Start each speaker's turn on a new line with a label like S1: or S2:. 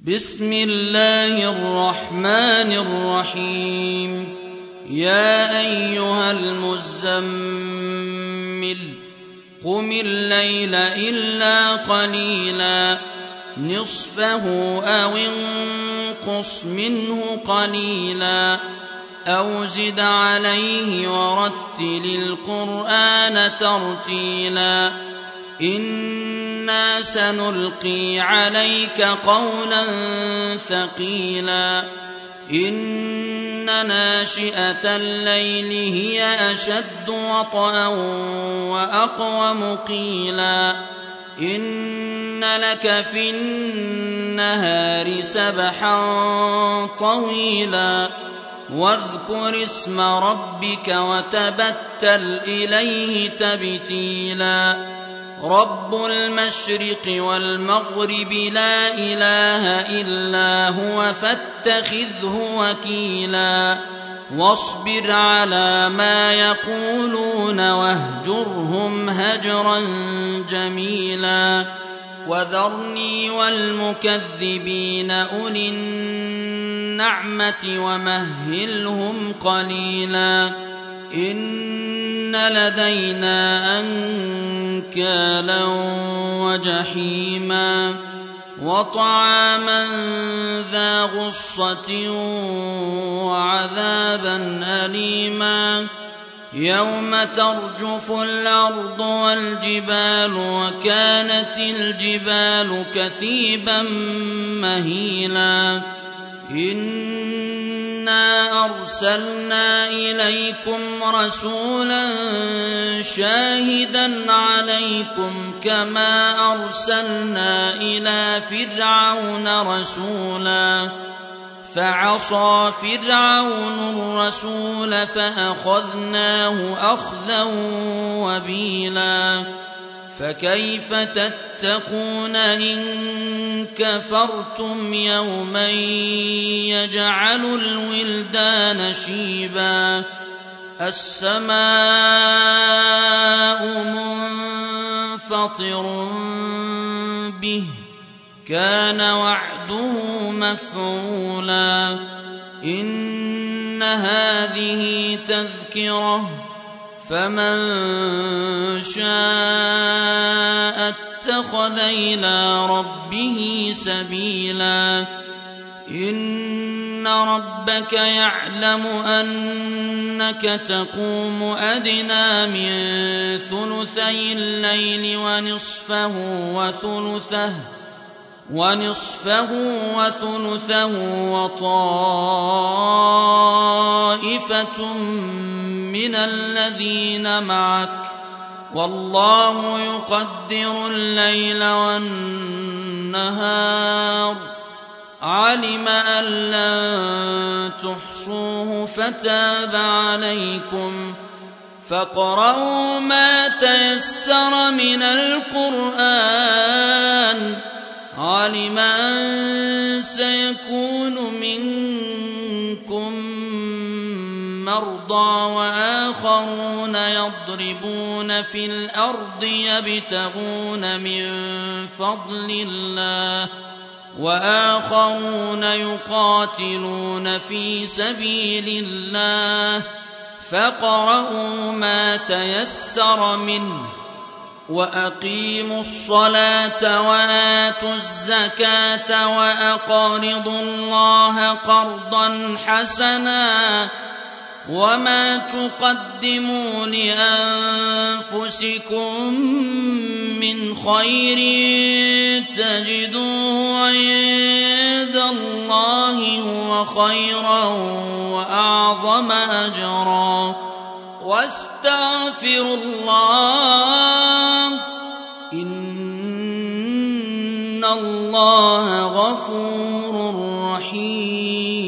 S1: بسم الله الرحمن الرحيم. يا أيها المزمل قم الليل إلا قليلا نصفه أو انقص منه قليلا أو زد عليه ورتل القرآن ترتيلا إنا سنلقي عليك قولا ثقيلا إن ناشئة الليل هي أشد وطئا وأقوم قيلا إن لك في النهار سبحا طويلا واذكر اسم ربك وتبتل إليه تبتيلا رب المشرق والمغرب لا إله إلا هو فاتخذه وكيلا واصبر على ما يقولون واهجرهم هجرا جميلا وذرني والمكذبين أولي النعمة ومهلهم قليلا إن لدينا أنكالا وجحيما وطعاما ذا غصة وعذابا أليما يوم ترجف الأرض والجبال وكانت الجبال كثيبا مهيلا إنا أرسلنا إليكم رسولا شاهدا عليكم كما أرسلنا إلى فرعون رسولا فعصى فرعون الرسول فأخذناه أخذا وبيلا فكيف تتقون إن كفرتم يوما يجعل الولدان شيبا السماء منفطر به كان وعده مفعولا إن هذه تذكرة فمن شاء اتخذ إلى ربه سبيلا إن ربك يعلم أنك تقوم أدنى من ثلثي الليل ونصفه وثلثه وطائفة من الذين معك والله يقدر الليل والنهار علم أن لن تحصوه فتاب عليكم فاقرؤوا ما تيسر من القرآن علم أن سيكون منكم مرضى وآخرون يضربون في الأرض يبتغون من فضل الله وآخرون يقاتلون في سبيل الله فاقرؤوا ما تيسر منه وأقيموا الصلاة وآتوا الزكاة وأقرضوا الله قرضا حسنا وما تقدموا لأنفسكم من خير تجدوه عند الله هو خيرا وأعظم أجرا واستغفروا الله إن الله غفور رحيم.